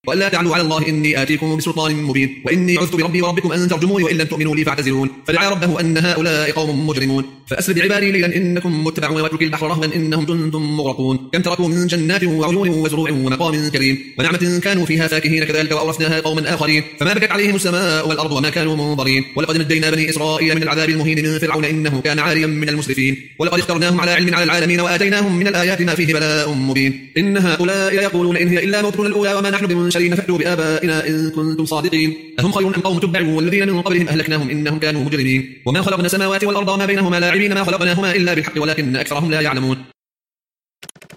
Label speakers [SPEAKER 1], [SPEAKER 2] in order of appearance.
[SPEAKER 1] وألا تعلوا على الله إني آتيكم بسلطان مبين وإني عذت بربي وربكم أن ترجموني وإن لم تؤمنوا لي فاعتزلون فدعا ربه أن هؤلاء قوم مجرمون فأسر بعبادي ليلا إنكم متبعون واترك البحر رهوا إنهم جند مغرقون كم تركوا من جنات وعيون وزروع ومقام كريم ونعمة كانوا فيها فاكهين كذلك وأورثناها قوما آخرين فما بكت عليهم السماء والأرض وما كانوا منظرين ولقد نجينا بني إسرائيل من العذاب المهين من فرعون إنه كان عاليا من المسرفين ولقد اخترناهم على علم على العالمين وآتيناهم من الآيات ما فيه بلاء مبين إن هؤلاء يقولون إن هي إلا موتنا الأولى وما نحن بمنشرين فأتوا بآبائنا إن كنتم صادقين أهم خير أم قوم تبع والذين من قبلهم أهلكناهم إنهم كانوا مجرمين وما خلقنا السماوات والأرض وما بينهما لاعبين ما خلقناهما إلا بالحق ولكن أكثرهم لا يعلمون